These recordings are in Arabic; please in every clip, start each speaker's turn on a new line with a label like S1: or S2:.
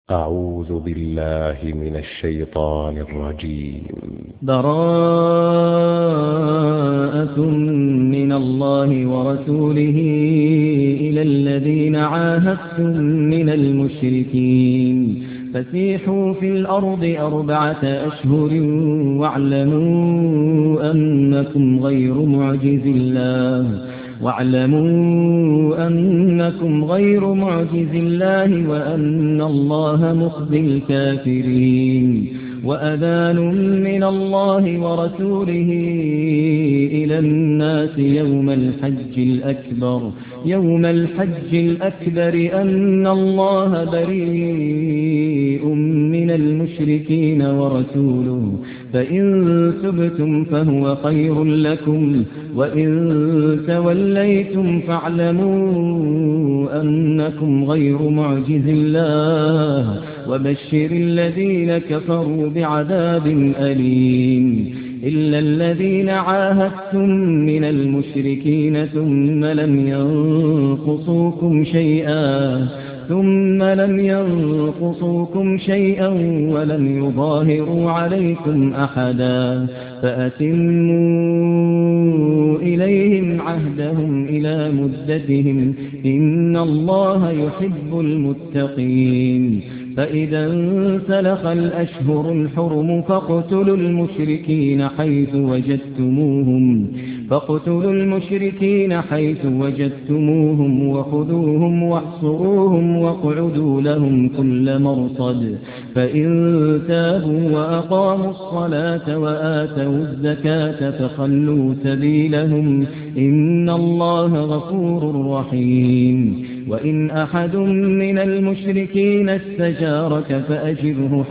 S1: أعوذ بالله من الشيطان الرجيم.
S2: براءة من الله ورسوله إلى الذين عاهدتم من المشركين فسيحوا في الأرض 4 أشهر واعلموا أنكم غير معجز الله وأن الله مخزي الكافرين. وأذان من الله ورسوله إلى الناس يوم الحج الأكبر أن الله بريء من المشركين ورسوله فإن تبتم فهو خير لكم وإن توليتم فاعلموا أنكم غير معجز الله وبشر الذين كفروا بعذاب أليم. إلا الذين عاهدتم من المشركين ثم لم ينقصوكم شيئا ولم يظاهروا عليكم أحدا فأتموا إليهم عهدهم إلى مدتهم إن الله يحب المتقين. فإذا انسلخ الأشهر الحرم فاقتلوا المشركين حيث وجدتموهم وخذوهم واحصروهم واقعدوا لهم كل مرصد. فإن تابوا وأقاموا الصلاة وآتوا الزكاة فخلوا سبيلهم إن الله غفور رحيم. وإن أحد من المشركين استجارك فأجره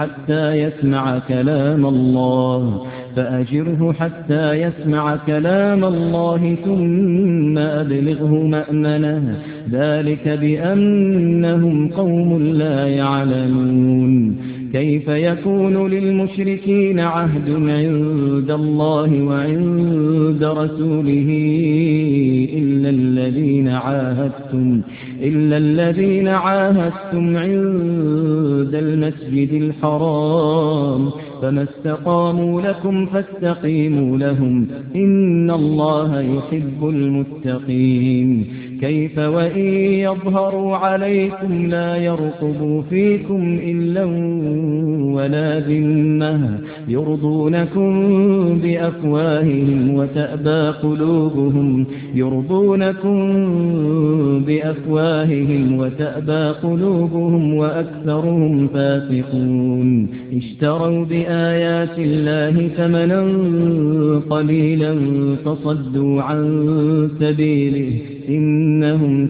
S2: حتى يسمع كلام الله ثم أبلغه مأمنه ذلك بأنهم قوم لا يعلمون. كيف يكون للمشركين عهد عند الله وعند رسوله إلا الذين عاهدتم عند المسجد الحرام فما استقاموا لكم فاستقيموا لهم إن الله يحب المتقين. كيف وإن يظهروا عليكم لا يرقبوا فيكم إلا ولا ذمة يرضونكم بأفواههم وتأبى قلوبهم وأكثرهم فاسقون. اشتروا بآيات الله ثمنا قليلا فصدوا عن سبيله إنهم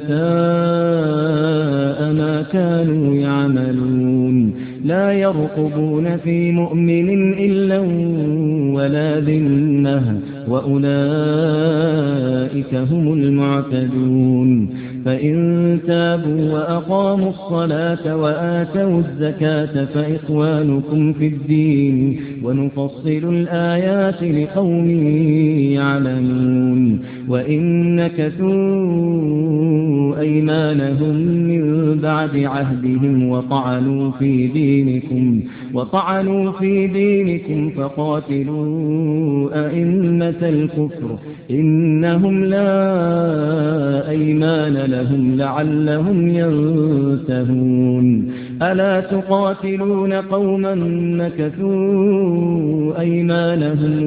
S2: ساء ما كانوا يعملون. لا يرقبون في مؤمن إلا ولا ذمة وأولئك هم المعتدون. فإن تابوا وأقاموا الصلاة وآتوا الزكاة فإخوانكم في الدين ونفصل الآيات لقوم يعلمون. وإن نكثوا أيمانهم من بعد عهدهم وطعنوا في دينكم فقاتلوا أئمة الكفر إنهم لا أيمان لهم لعلهم ينتهون. ألا تقاتلون قوما نكثوا أيمانهم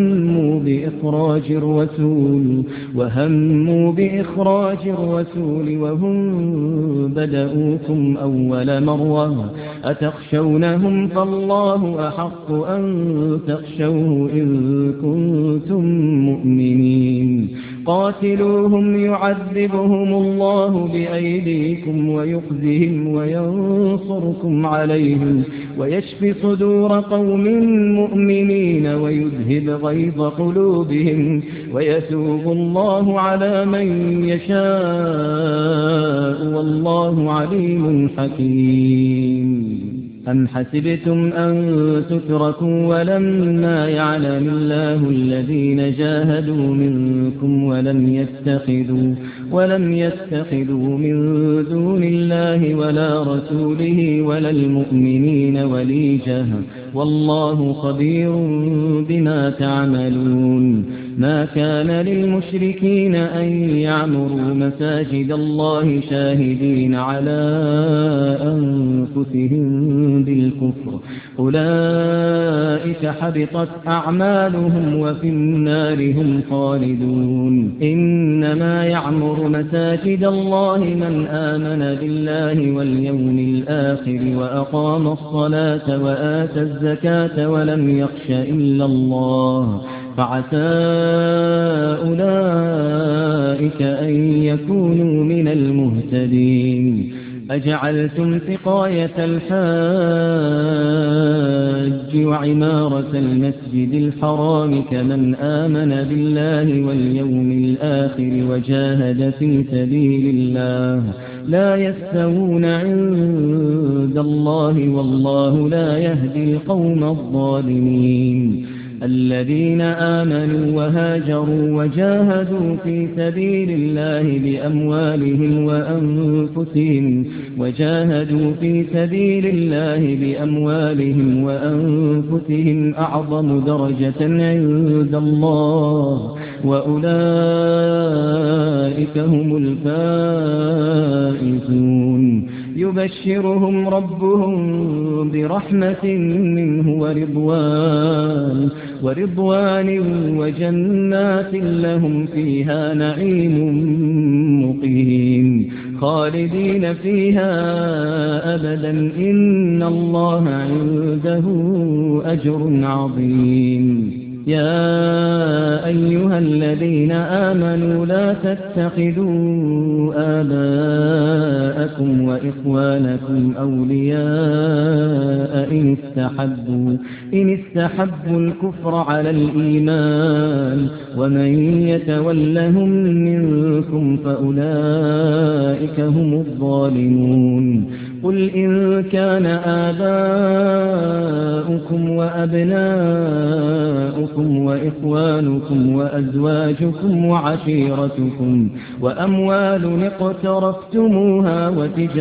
S2: وهموا بإخراج الرسول وهم بدؤوكم أول مرة أتخشونهم فالله أحق أن تخشوه إن كنتم مؤمنين. قاتلوهم يعذبهم الله بأيديكم ويخزهم وينصركم عليهم ويشفي صدور قوم مؤمنين ويذهب غيظ قلوبهم ويتوب الله على من يشاء والله عليم حكيم. أم حسبتم أن تتركوا ولما يعلم الله الذين جاهدوا منكم ولم يتخذوا من دون الله ولا رسوله ولا المؤمنين وليجة والله خبير بما تعملون ما كان للمشركين أن يعمروا مساجد الله شاهدين على أنفسهم بالكفر أولئك حبطت أعمالهم وفي النار هم خالدون إنما يعمر مساجد الله من آمن بالله واليوم الآخر وأقام الصلاة وآتى الزكاة ولم يخش إلا الله فعسى أولئك أن يكونوا من المهتدين أجعلتم سقاية الحاج وعمارة المسجد الحرام كمن آمن بالله واليوم الآخر وجاهد في سبيل الله لا يستوون عند الله والله لا يهدي القوم الظالمين الذين آمنوا وهاجروا وجاهدوا في سبيل الله بأموالهم وأنفسهم أعظم درجة عند الله وأولئك هم الفائزون يبشرهم ربهم برحمة منه ورضوان وجنات لهم فيها نعيم مقيم خالدين فيها أبدا إن الله عنده أجر عظيم يا أيها الذين آمنوا لا تتخذوا آباءكم وإخوانكم أولياء إن استحبوا الكفر على الإيمان ومن يتولهم منكم فأولئك هم الظالمون قل إن كان آباؤكم وأبناؤكم وإخوانكم وأزواجكم وعشيرتكم وأموال اقترفتموها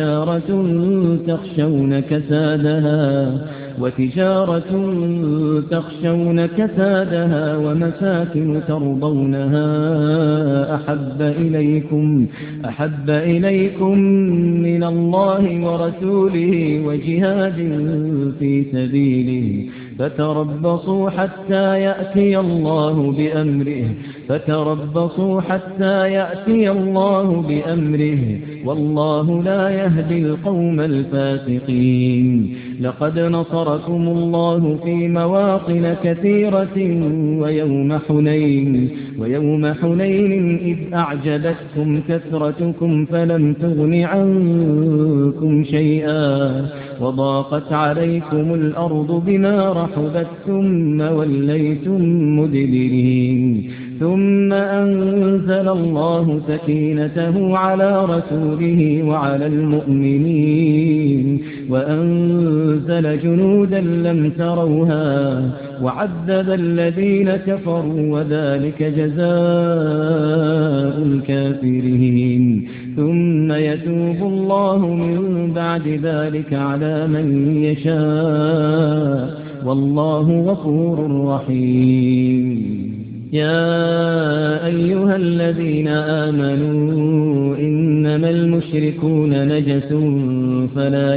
S2: وتجارة تخشون كسادها ومساكن ترضونها أحب إليكم من الله ورسوله وجهاد في سبيله فتربصوا حتى يأتي الله بأمره والله لا يهدي القوم الفاسقين لقد نصركم الله في مواطن كثيرة ويوم حنين إذ أعجبتكم كثرتكم فلم تغن عنكم شيئا وضاقت عليكم الأرض بما رحبت ثم وليتم مدبرين ثم أنزل الله سكينته على رسوله وعلى المؤمنين وأنزل جنودا لم تروها وعذب الذين كفروا وذلك جزاء الكافرين ثم يتوب الله من بعد ذلك على من يشاء والله غفور رحيم يا أيها الذين آمنوا إنما المشركون نجس فلا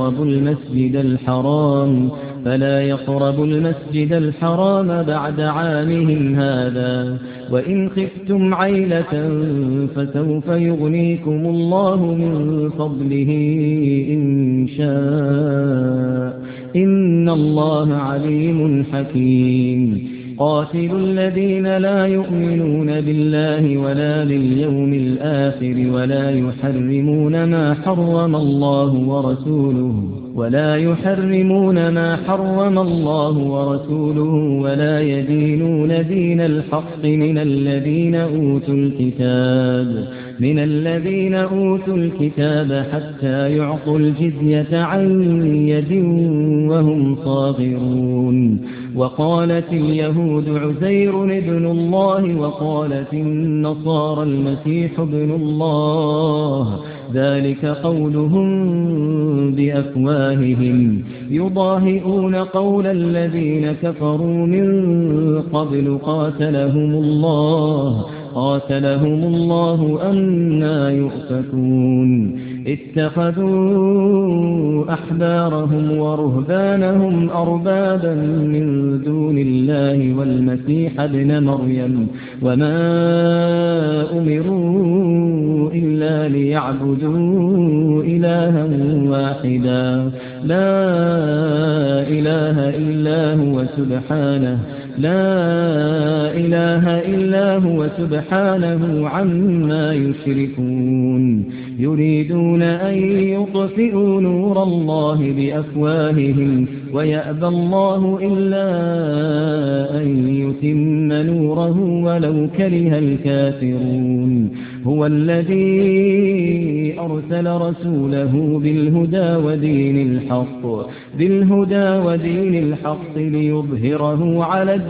S2: يقربوا المسجد الحرام بعد عامهم هذا وإن خفتم عيلة فسوف يغنيكم الله من فضله إن شاء إن الله عليم حكيم قاتلوا الذين لا يؤمنون بالله ولا باليوم الآخر ولا يحرمون ما حرم الله ورسوله ولا يدينون دين الحق من الذين أوتوا الكتاب حتى يعطوا الجزية عن يد وهم صاغرون. وقالت اليهود عزير ابن الله وقالت النصارى المسيح ابن الله، ذلك قولهم بأفواههم يضاهئون قول الذين كفروا من قبل قاتلهم الله أنى يؤفكون. اتخذوا أحبارهم ورهبانهم أربابا من دون الله والمسيح ابن مريم وما أمروا إلا ليعبدوا إلها واحدا لا إله إلا هو سبحانه عما يشركون. يريدون أن يطفئوا نور الله بأفواههم ويأبى الله إلا أن يتم نوره ولو كره الكافرون. هو الذي أرسل رسوله بالهدى ودين الحق ليظهره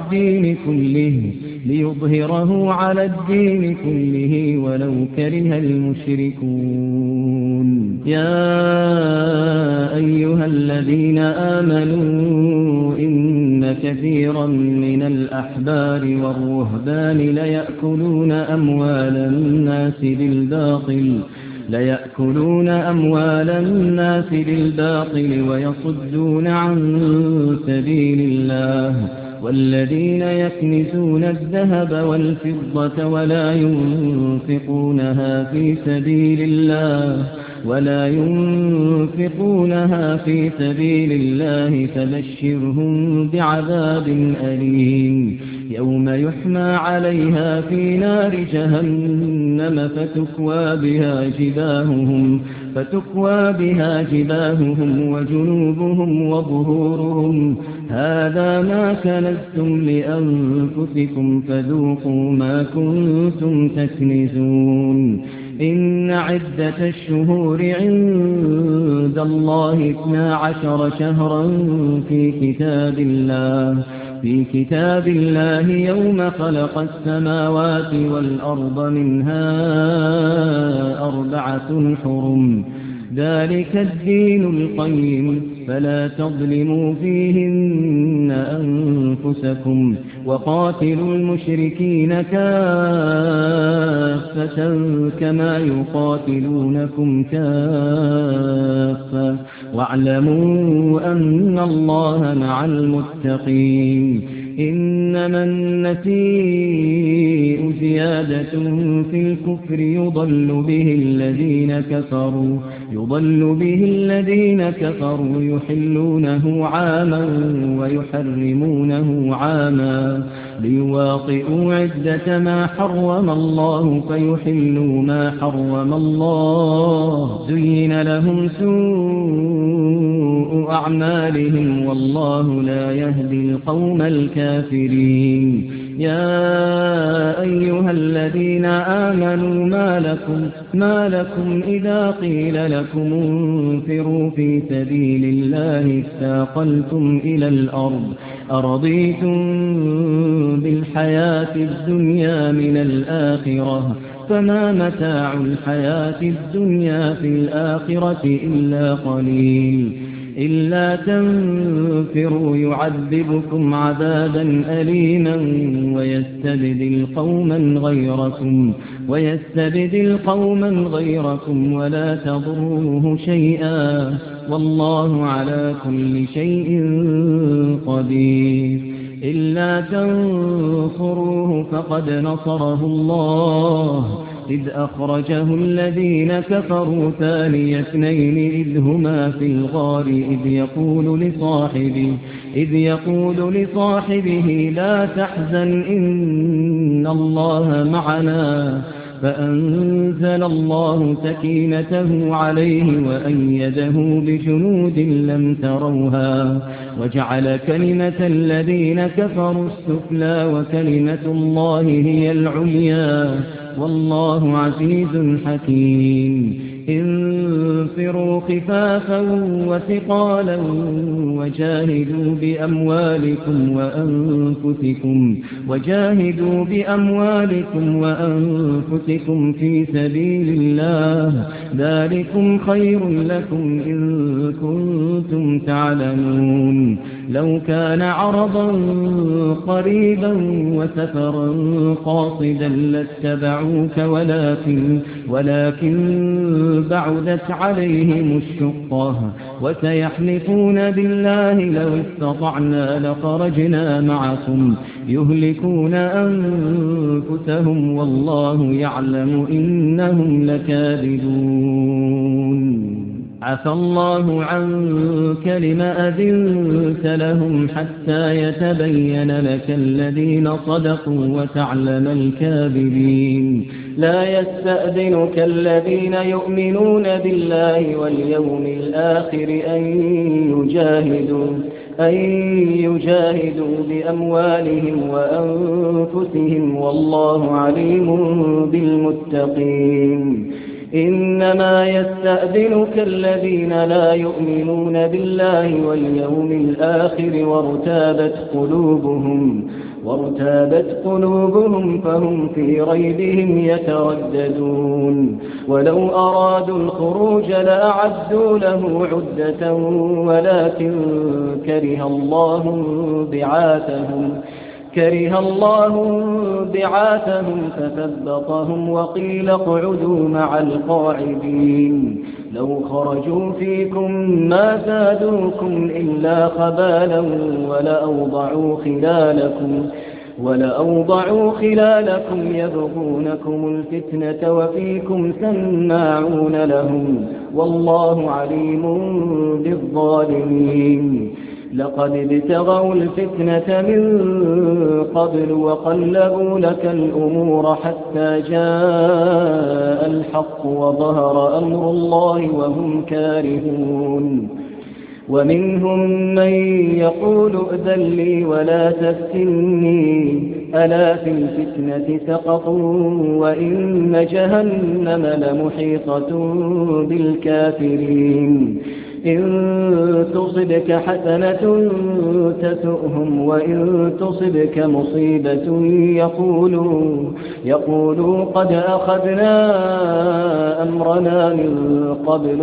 S2: على الدين كله ولو كره المشركون. يا أيها الذين آمنوا إن كثيرا من الأحبار والرهبان ليأكلون أموال الناس بالباطل ويصدون عن سبيل الله. والذين يكنزون الذهب والفضة ولا ينفقونها في سبيل الله فبشرهم بعذاب أليم يوم يحمى عليها في نار جهنم فتكوى بها جباههم وجنوبهم وظهورهم هذا ما كنزتم لأنفسكم فذوقوا ما كنتم تكنزون. إن عدة الشهور عند الله 12 شهرا في كتاب الله يوم خلق السماوات والأرض منها 4 حرم ذلك الدين القيم فلا تظلموا فيهن أنفسكم وقاتلوا المشركين كافة كما يقاتلونكم كافة واعلموا أن الله مع المتقين. إنما النسيء زيادة في الكفر يضل به الذين كفروا يحلونه عاما ويحرمونه عاما ليواطئوا عدة ما حرم الله فيحلوا ما حرم الله. زين لهم سوء أعمالهم والله لا يهدي القوم الكافرين. يا أيها الذين آمنوا ما لكم إذا قيل لكم انفروا في سبيل الله اثاقلتم إلى الأرض أرضيتم بالحياة الدنيا من الآخرة فما متاع الحياة الدنيا في الآخرة إلا قليل. إلا تنفروا يعذبكم عذابا أليما ويستبدل قوما غيركم ولا تضروه شيئا والله على كل شيء قدير. إلا تنصروه فقد نصره الله إذ أخرجه الذين كفروا ثاني اثنين إذ هما في الغار إذ يقول لصاحبه لا تحزن إن الله معنا فأنزل الله سكينته عليه وأيده بجنود لم تروها وجعل كلمة الذين كفروا السفلى وكلمة الله هي العليا والله عزيز حكيم انفروا خفافا وثقالا وجاهدوا بأموالكم وأنفسكم في سبيل الله ذلكم خير لكم إن كنتم تعلمون لو كان عرضا قريبا وسفرا قاصدا لاتبعوك ولكن بعدت عليهم الشقة وسيحلفون بالله لو استطعنا لخرجنا معكم يهلكون أنفسهم والله يعلم إنهم لكاذبون عفى الله عنك لم أذنت لهم حتى يتبين لك الذين صدقوا وتعلم الكاذبين لا يستأذنك الذين يؤمنون بالله واليوم الآخر أن يجاهدوا بأموالهم وأنفسهم والله عليم بالمتقين إنما يستأذنك الذين لا يؤمنون بالله واليوم الآخر وارتابت قلوبهم فهم في ريبهم يترددون ولو أرادوا الخروج لأعدوا له عدة ولكن كره الله بعاثهم فثبطهم وقيل اقعدوا مع القاعدين لو خرجوا فيكم ما زادوكم إلا خبالا ولأوضعوا خلالكم يبغونكم الفتنة وفيكم سماعون لهم والله عليم بالظالمين لقد ابتغوا الفتنة من قبل وقلبوا لك الأمور حتى جاء الحق وظهر أمر الله وهم كارهون ومنهم من يقول ائذن لي ولا تفتني ألا في الفتنة سقطوا وإن جهنم لمحيطة بالكافرين إن تصبك حسنة تسؤهم وإن تصبك مصيبة يقولوا قد أخذنا أمرنا من قبل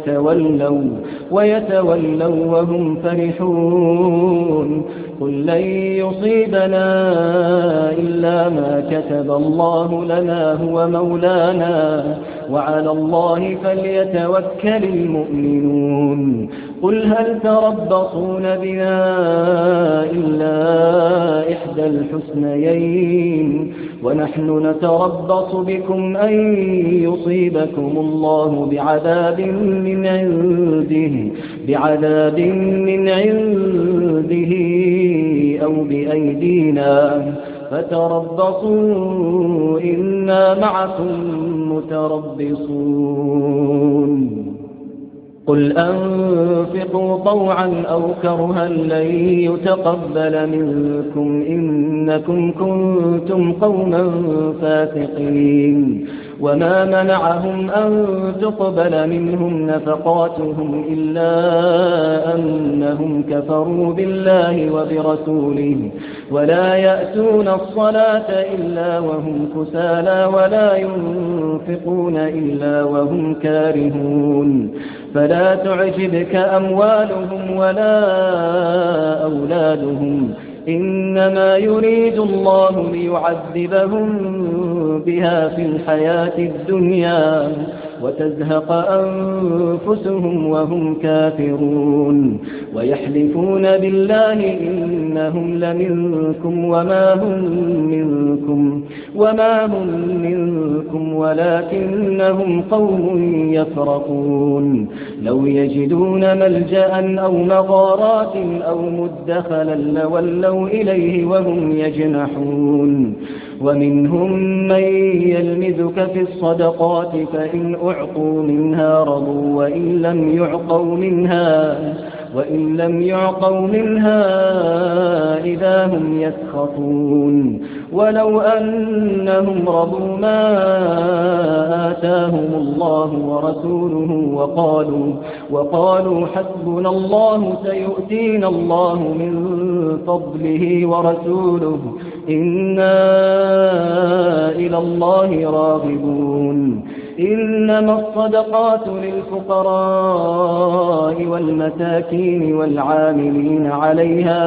S2: ويتولوا وهم فرحون قل لن يصيبنا إلا ما كتب الله لنا هو مولانا وعلى الله فليتوكل المؤمنون قل هل تربصون بنا إلا إحدى الحسنيين ونحن نتربص بكم أن يصيبكم الله بعذاب من عنده أو بأيدينا فتربصوا إنا معكم متربصون قل أنفقوا طوعا أو كرها لن يتقبل منكم إنكم كنتم قوما فاسقين وما منعهم أن تقبل منهم نفقاتهم إلا أنهم كفروا بالله وبرسوله ولا يأتون الصلاة إلا وهم كسالى ولا ينفقون إلا وهم كارهون فلا تعجبك أموالهم ولا أولادهم إنما يريد الله ليعذبهم بها في الحياة الدنيا وتزهق أنفسهم وهم كافرون ويحلفون بالله إنهم لمنكم وما هم منكم ولكنهم قوم يفرقون لو يجدون ملجأ أو مغارات أو مدخلا لولوا إليه وهم يجنحون ومنهم من يلمزك في الصدقات فإن أعطوا منها رضوا وإن لم يعطوا منها إذا هم يسخطون ولو أنهم رضوا ما آتاهم الله ورسوله وقالوا حسبنا الله سيؤتينا الله من فضله ورسوله إنا إلى الله راغبون إنما الصدقات للفقراء والمساكين والعاملين عليها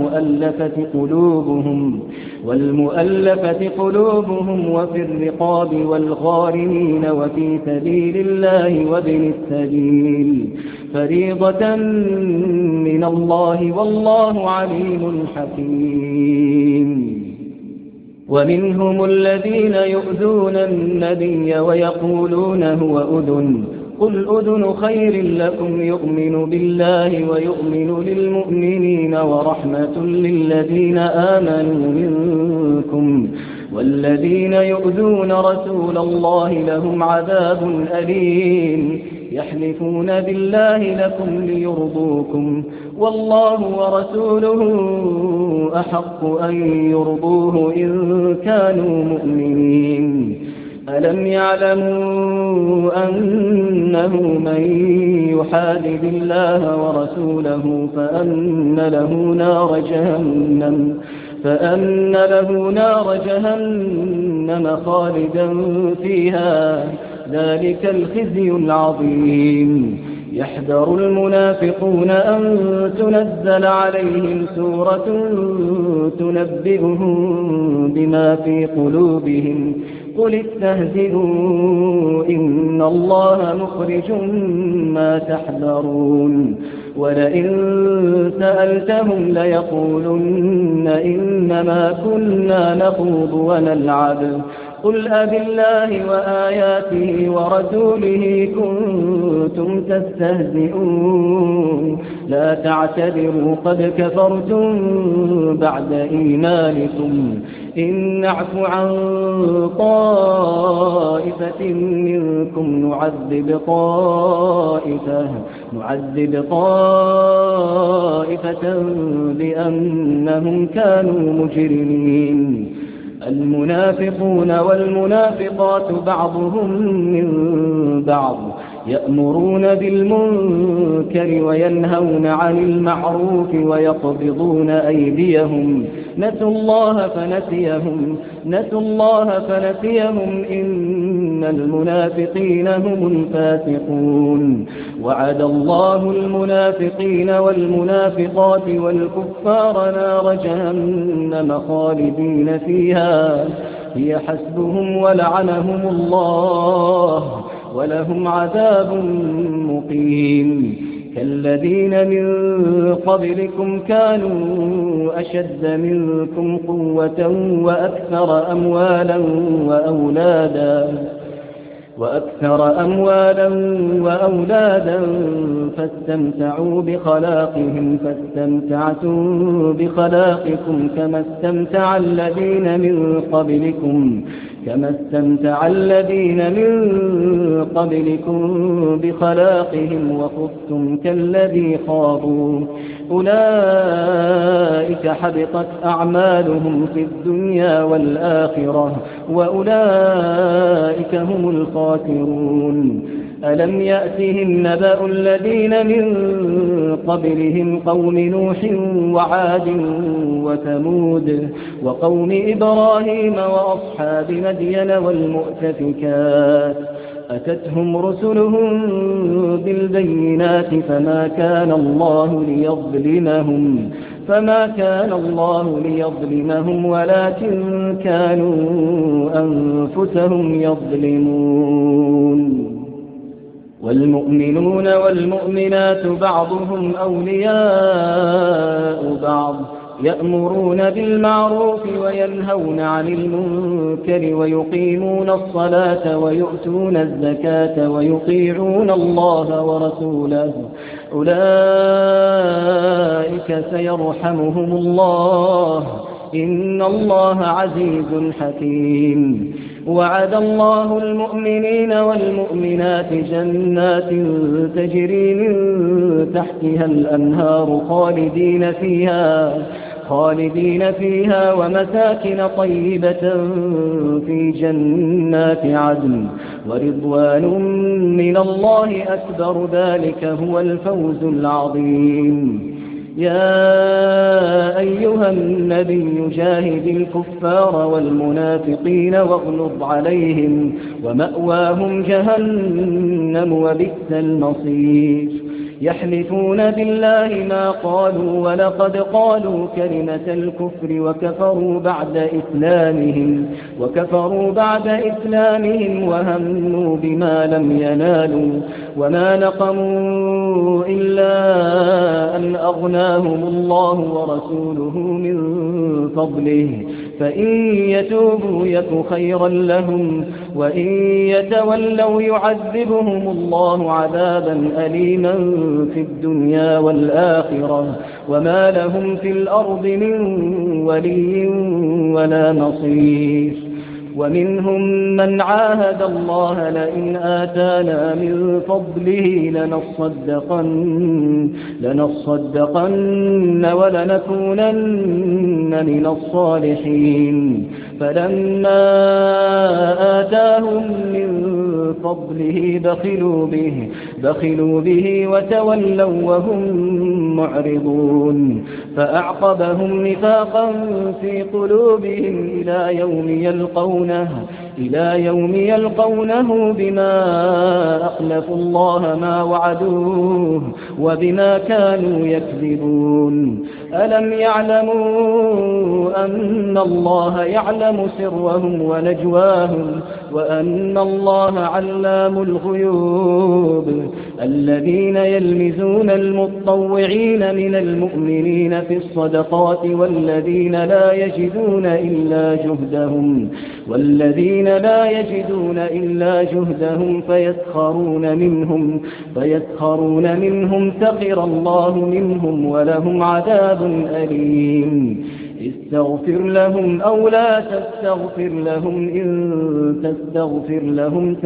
S2: والمؤلفة قلوبهم وفي الرقاب والغارمين وفي سبيل الله وابن السبيل فريضة من الله والله عليم حكيم ومنهم الذين يؤذون النبي ويقولون هو أذن قل أذن خير لكم يؤمن بالله ويؤمن للمؤمنين ورحمة للذين آمنوا منكم والذين يؤذون رسول الله لهم عذاب أليم يحلفون بالله لكم ليرضوكم والله ورسوله أحق أن يرضوه إن كانوا مؤمنين ألم يعلموا أنه من يحادد الله ورسوله فأن له نار جهنم خالدا فيها ذلك الخزي العظيم يحذر المنافقون أن تنزل عليهم سورة تنبئهم بما في قلوبهم قل استهزئوا إن الله مخرج ما تحذرون ولئن سألتهم ليقولن إنما كنا نخوض ونلعب قل أبالله وآياته ورسوله كنتم تستهزئون لا تعتذروا قد كفرتم بعد إيمانكم إن نعف عن طائفة منكم نعذب طائفة بأنهم كانوا مجرمين المنافقون والمنافقات بعضهم من بعض يأمرون بالمنكر وينهون عن المعروف ويقبضون أيديهم نسوا الله فنسيهم إن المنافقين هم الفاسقون وعد الله المنافقين والمنافقات والكفار نار جهنم خالدين فيها هي حسبهم ولعنهم الله ولهم عذاب مقيم كالذين من قبلكم كانوا أشد منكم قوة وأكثر أموالا وأولادا فاستمتعوا بخلاقهم فاستمتعتم بخلاقكم كما استمتع الذين من قبلكم بخلاقهم وخذتم كالذي خاضوا أولئك حبطت أعمالهم في الدنيا والآخرة وأولئك هم الخاسرون ألم يأتهم نبأ الذين من قبلهم قوم نوح وعاد وثمود وقوم إبراهيم وأصحاب مدين والمؤتفكات أتتهم رسلهم بالبينات فما كان الله ليظلمهم ولكن كانوا أنفسهم يظلمون والمؤمنون والمؤمنات بعضهم أولياء بعض يأمرون بالمعروف وينهون عن المنكر ويقيمون الصلاة ويؤتون الزكاة ويطيعون الله ورسوله أولئك سيرحمهم الله إن الله عزيز حكيم وعد الله المؤمنين والمؤمنات جنات تجري من تحتها الأنهار خالدين فيها ومساكن طيبة في جنات عدن ورضوان من الله أكبر ذلك هو الفوز العظيم يا أيها النبي جاهد الكفار والمنافقين واغلظ عليهم ومأواهم جهنم وبئس المصير يحلفون بالله ما قالوا ولقد قالوا كلمة الكفر وكفروا بعد إسلامهم وهموا بما لم ينالوا وما نقموا إلا أن أغناهم الله ورسوله من فضله فإن يتوبوا يك خيرا لهم وإن يتولوا يعذبهم الله عذابا أليما في الدنيا والآخرة وما لهم في الأرض من ولي ولا نصير ومنهم من عاهد الله لئن آتانا من فضله لنصدقن ولنكونن من الصالحين فلما آتاهم من فضله بخلوا به وتولوا وهم معرضون فأعقبهم نفاقا في قلوبهم إلى يوم يلقونه بما أخلفوا الله ما وعدوه وبما كانوا يكذبون ألم يعلموا أن الله يعلم سرهم ونجواهم وأن الله علام الغيوب الذين يلمزون المتطوعين من المؤمنين في الصدقات والذين لا يجدون إلا جهدهم فيسخرون منهم سخر الله منهم ولهم عذاب أليم استغفر لهم أو لا تستغفر لهم إن تستغفر لهم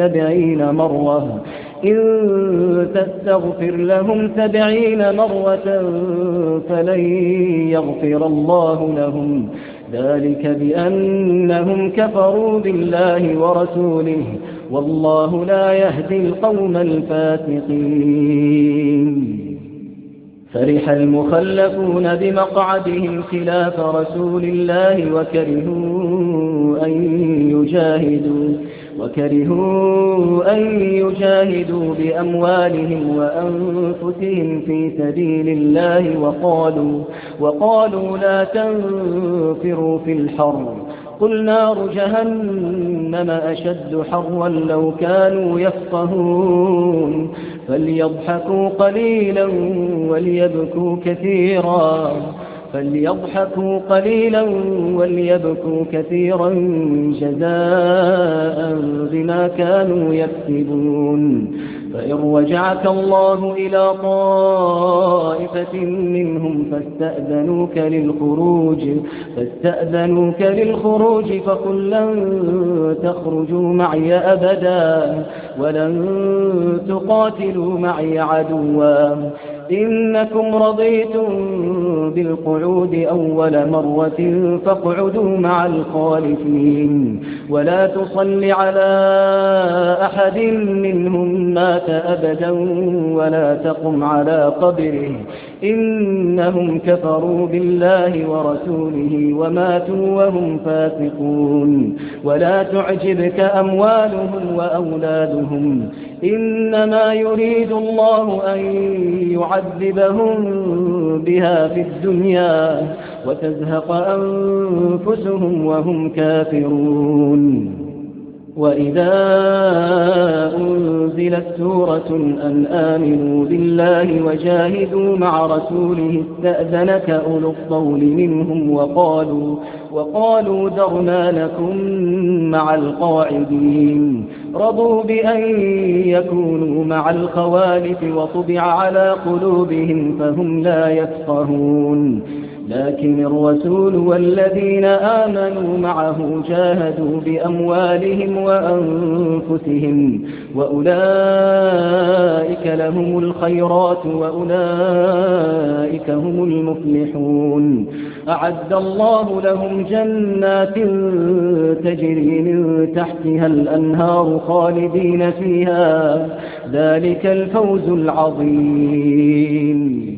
S2: 70 مرة فلن يغفر الله لهم ذلك بأنهم كفروا بالله ورسوله والله لا يهدي القوم الفاسقين فرح المخلفون بمقعدهم خلاف رسول الله وكرهوا أن يجاهدوا بأموالهم وأنفسهم في سبيل الله وقالوا لا تنفروا في الحر قل نار جهنم أشد حرا لو كانوا يفقهون فليضحكوا قليلا وليبكوا كثيرا جزاء بما كانوا يكسبون فإن رجعك الله إلى طائفة منهم فاستأذنوك للخروج فقل لن تخرجوا معي أبدا ولن تقاتلوا معي عدوا إنكم رضيتم بالقعود أول مرة فاقعدوا مع الخالفين ولا تصل على أحد منهم مات أبدا ولا تقم على قبره إنهم كفروا بالله ورسوله وماتوا وهم فاسقون ولا تعجبك أموالهم وأولادهم إنما يريد الله أن يعذبهم بها في الدنيا وتزهق أنفسهم وهم كافرون وإذا أنزلت سورة أن آمنوا بالله وجاهدوا مع رسوله استأذنك أولو الطول منهم وقالوا ذرنا لكم مع القاعدين رضوا بأن يكونوا مع الخوالف وطبع على قلوبهم فهم لا يفقهون لكن الرسول والذين آمنوا معه جاهدوا بأموالهم وأنفسهم وأولئك لهم الخيرات وأولئك هم المفلحون أعد الله لهم جنات تجري من تحتها الأنهار خالدين فيها ذلك الفوز العظيم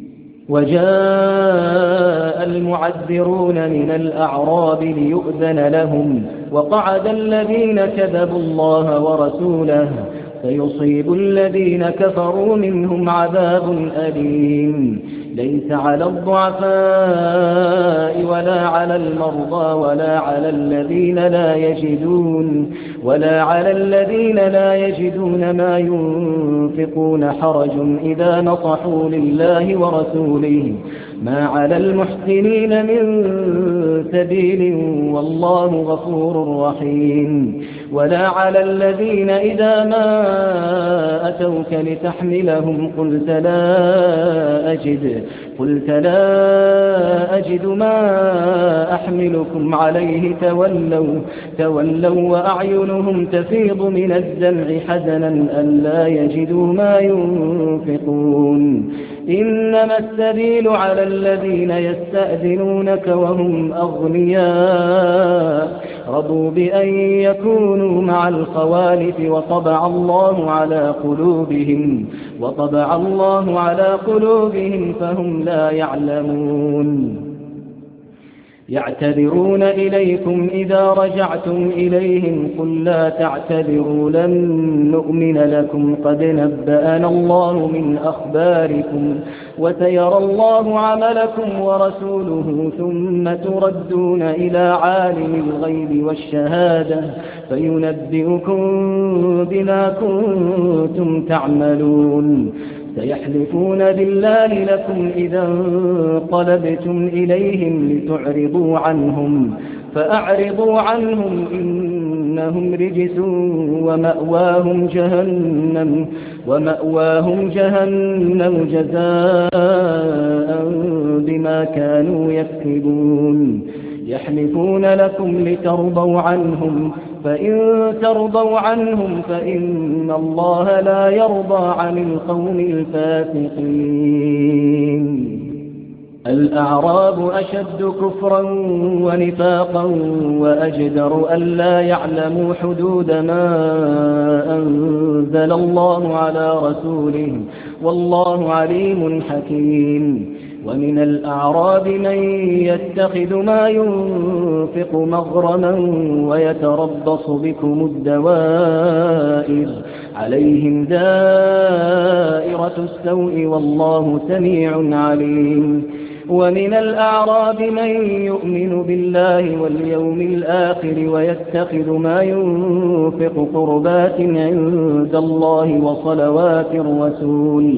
S2: وجاء المعذرون من الأعراب ليؤذن لهم وقعد الذين كذبوا الله ورسوله فيصيب الذين كفروا منهم عذاب أليم ليس على الضعفاء ولا على المرضى ولا على الذين لا يجدون ما ينفقون حرج إذا نصحوا لله ورسوله ما على المحسنين من سبيل والله غفور رحيم ولا على الذين إذا ما أتوك لتحملهم قلت لا أجد ما أحملكم عليه تولوا وأعينهم تفيض من الدمع حزنا أن لا يجدوا ما ينفقون إنما السبيل على الذين يستأذنونك وهم أغنياء رضوا بأن يكونوا مع الخوالف وطبع الله على قلوبهم فهم لا يعلمون يعتذرون إليكم إذا رجعتم إليهم قل لا تعتذروا لن نؤمن لكم قد نبأنا الله من أخباركم وسيرى الله عملكم ورسوله ثم تردون إلى عالم الغيب والشهادة فينبئكم بما كنتم تعملون سيحلفون بالله لكم إذا انقلبتم إليهم لتعرضوا عنهم فأعرضوا عنهم إنهم رجس ومأواهم جهنم جزاء بما كانوا يكسبون يحلفون لكم لترضوا عنهم فإن ترضوا عنهم فإن الله لا يرضى عن القوم الفاسقين الأعراب أشد كفرا ونفاقا وأجدر ألا يعلموا حدود ما أنزل الله على رسوله والله عليم حكيم ومن الأعراب من يتخذ ما ينفق مغرما ويتربص بكم الدوائر عليهم دائرة السوء والله سميع عليم ومن الأعراب من يؤمن بالله واليوم الآخر ويتخذ ما ينفق قربات عند الله وصلوات الرسول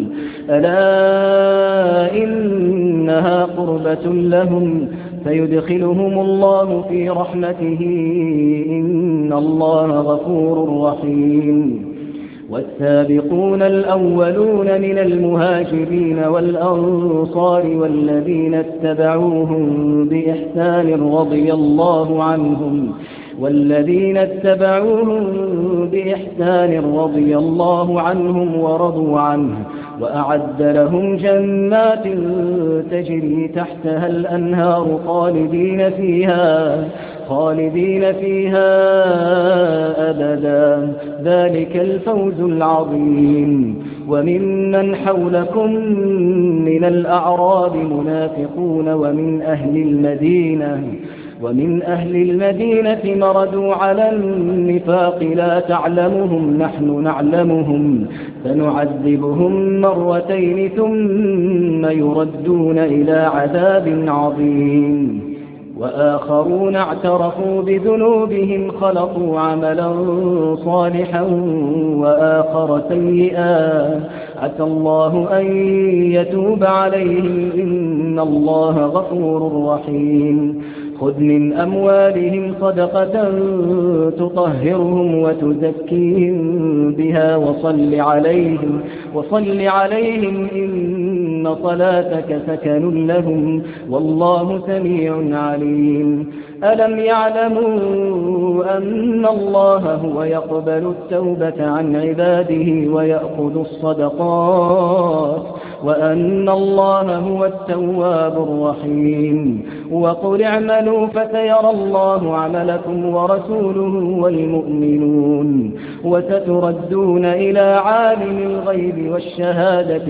S2: ألا إنها قربة لهم فيدخلهم الله في رحمته إن الله غفور رحيم والسابقون الأولون من المهاجرين والأنصار والذين اتبعوهم بإحسان رضي الله عنهم ورضوا عنه وأعد لهم جنات تجري تحتها الأنهار خالدين فيها أبدا ذلك الفوز العظيم وممن حولكم من الأعراب منافقون ومن أهل المدينة مردوا على النفاق لا تعلمهم نحن نعلمهم فنعذبهم مرتين ثم يردون إلى عذاب عظيم وآخرون اعترفوا بذنوبهم خلطوا عملا صالحا وآخر سيئا عسى الله أن يتوب عليهم إن الله غفور رحيم خذ من أموالهم صدقة تطهرهم وتزكيهم بها وصل عليهم إن صلاتك سكن لهم والله سميع عليم ألم يعلموا أن الله هو يقبل التوبة عن عباده ويأخذ الصدقات وأن الله هو التواب الرحيم وقل اعملوا فسيرى الله عملكم ورسوله والمؤمنون وستردون إلى عالم الغيب والشهادة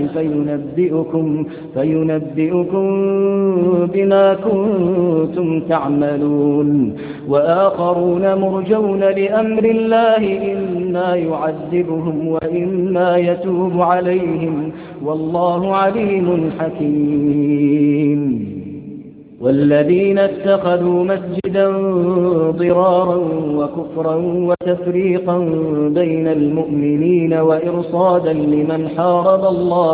S2: فينبئكم بما كنتم تعملون وآخرون مرجون لأمر الله إما يعذبهم وإما يتوب عليهم والله عليم حكيم والذين اتخذوا مسجدا ضرارا وكفرا وتفريقا بين المؤمنين وإرصادا لمن حارب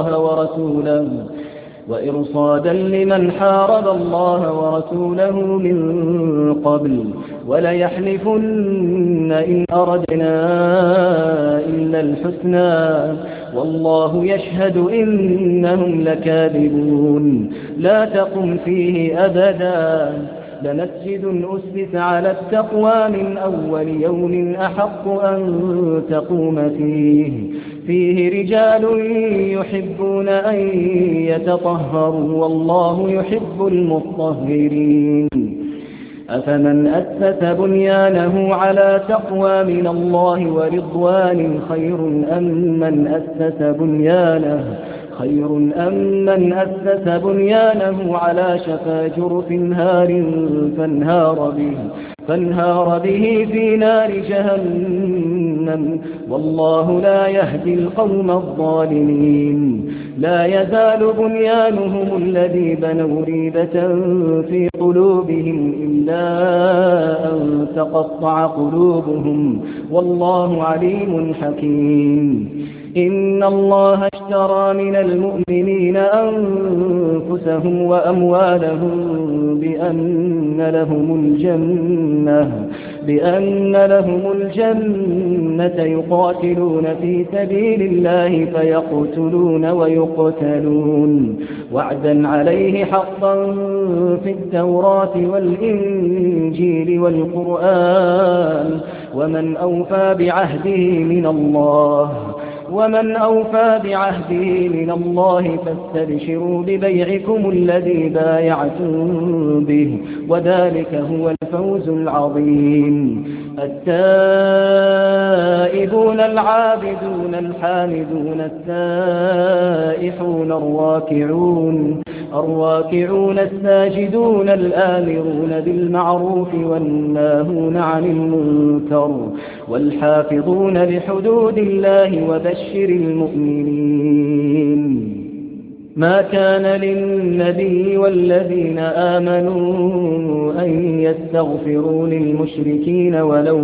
S2: الله ورسوله من قبل وليحلفن إن أردنا إلا الحسنى والله يشهد إنهم لكاذبون لا تقم فيه أبدا لمسجد أسس على التقوى من أول يوم أحق أن تقوم فيه رجال يحبون أن يتطهروا والله يحب المطهرين أفمن أسس بنيانه على تقوى من الله ورضوان خير أم من أسس بنيانه على شفا جرف هار فانهار به في نار جهنم والله لا يهدي القوم الظالمين لا يزال بنيانهم الذي بنوا ريبة في قلوبهم إلا أن تقطع قلوبهم والله عليم حكيم إن الله اشترى من المؤمنين أنفسهم وأموالهم بأن لهم الجنة يقاتلون في سبيل الله فيقتلون ويقتلون وعدا عليه حقا في التوراة والإنجيل والقرآن ومن أوفى بعهده من الله فاستبشروا ببيعكم الذي بايعتم به وذلك هو الفوز العظيم التائبون العابدون الحامدون السائحون الراكعون الساجدون الآمرون بالمعروف والناهون عن المنكر والحافظون لحدود الله وبشر المؤمنين ما كان للنبي والذين آمنوا أن يستغفروا للمشركين ولو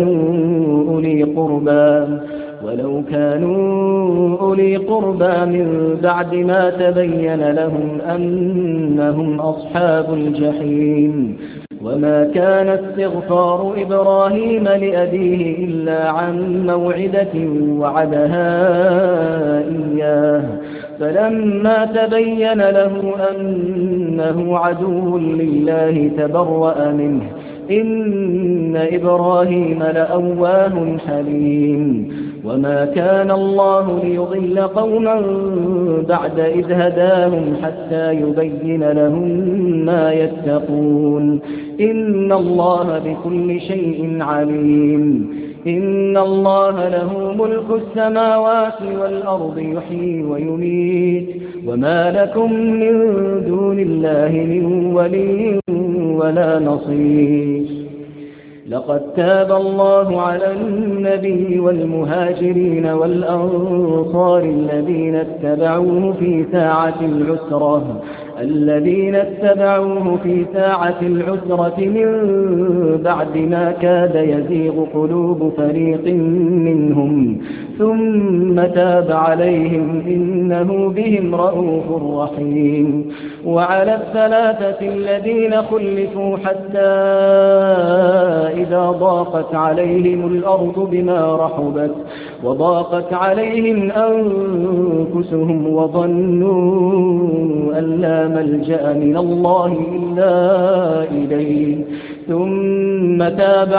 S2: كانوا أولي قربى من بعد ما تبين لهم أنهم أصحاب الجحيم وما كان استغفار إبراهيم لأبيه إلا عن موعدة وعدها إياه فلما تبين له أنه عدو لله تبرأ منه إن إبراهيم لأواه حليم وما كان الله ليضل قوما بعد إذ هداهم حتى يبين لهم ما يتقون إن الله بكل شيء عليم إن الله له ملك السماوات والأرض يحيي ويميت وما لكم من دون الله من ولي ولا نصير لقد تاب الله على النبي والمهاجرين والأنصار الذين اتبعوه في ساعة العسرة الذين اتبعوه في ساعة العسرة من بعد ما كاد يزيغ قلوب فريق منهم ثم تاب عليهم إنه بهم رءوف رحيم. وعلى الثلاثة الذين خلفوا حتى إذا ضاقت عليهم الأرض بما رحبت وضاقت عليهم أنفسهم وظنوا أن لا ملجأ من الله إلا إليه ثم تاب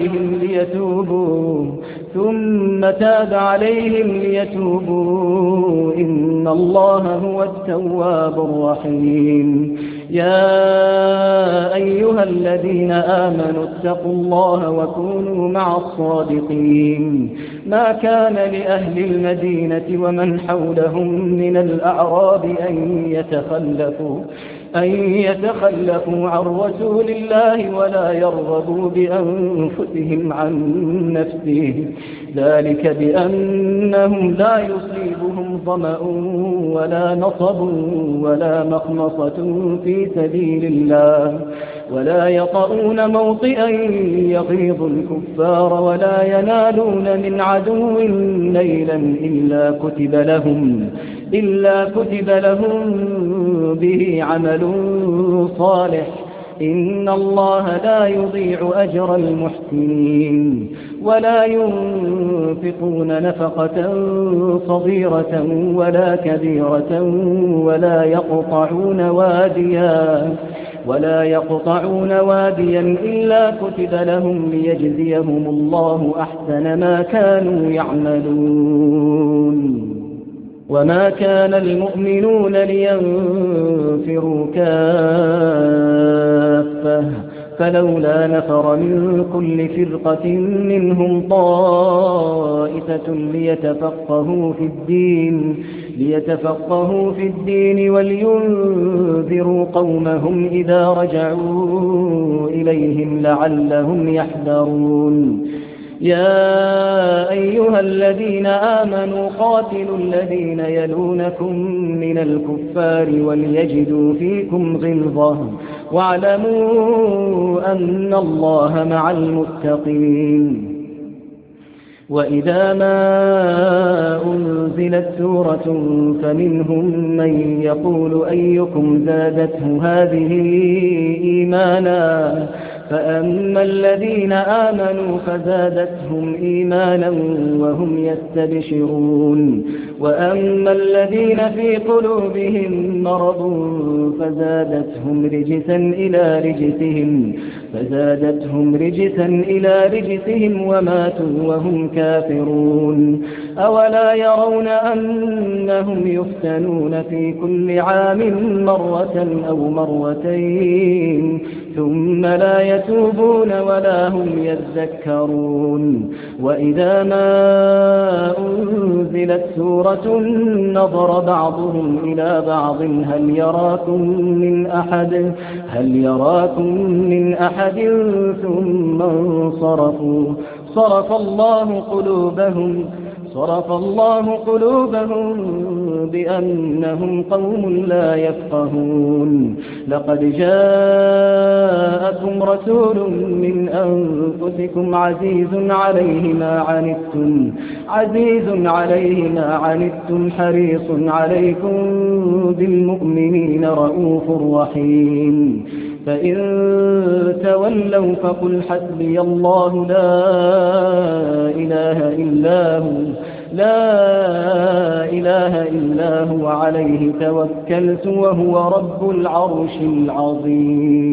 S2: عليهم ليتوبوا إن الله هو التواب الرحيم. يا أيها الذين آمنوا اتقوا الله وكونوا مع الصادقين. ما كان لأهل المدينة ومن حولهم من الأعراب أن يتخلفوا عن رسول الله ولا يرغبوا بأنفسهم عن نفسه ذلك بأنهم لا يصيبهم ظمأ ولا نصب ولا مخمصة في سبيل الله ولا يطؤون موطئا يغيظ الكفار ولا ينالون من عدو نيلا إلا كتب لهم به عمل صالح إن الله لا يضيع أجر المحسنين. ولا ينفقون نفقة صغيرة ولا كبيرة ولا يقطعون واديا إلا كتب لهم ليجزيهم الله أحسن ما كانوا يعملون. وما كان المؤمنون لينفروا كافة فلولا نفر من كل فرقة منهم طائفة ليتفقهوا في الدين ولينذروا قومهم إذا رجعوا إليهم لعلهم يحذرون. يا أيها الذين آمنوا قاتلوا الذين يلونكم من الكفار وليجدوا فيكم غلظة واعلموا أن الله مع المتقين. وإذا ما أنزلت سورة فمنهم من يقول أيكم زادته هذه إيمانا فأما الذين آمنوا فزادتهم إيمانا وهم يستبشرون وأما الذين في قلوبهم مرض فزادتهم رجسا إلى رجسهم وماتوا وهم كافرون. أولا يرون أنهم يفتنون في كل عام مرة أو مرتين ثم لا يتوبون ولا هم يذكرون. وإذا ما أنزلت سورة نظر بعضهم إلى بعض هل يراكم من أحد ثم انصرفوا صرف الله قلوبهم بأنهم قوم لا يفقهون. لقد جاءكم رسول من أنفسكم عزيز عليه ما عنتم حريص عليكم بالمؤمنين رؤوف رحيم. فإن تولوا فقل حسبي الله لا إله إلا هو عليه توكلت وهو رب العرش العظيم.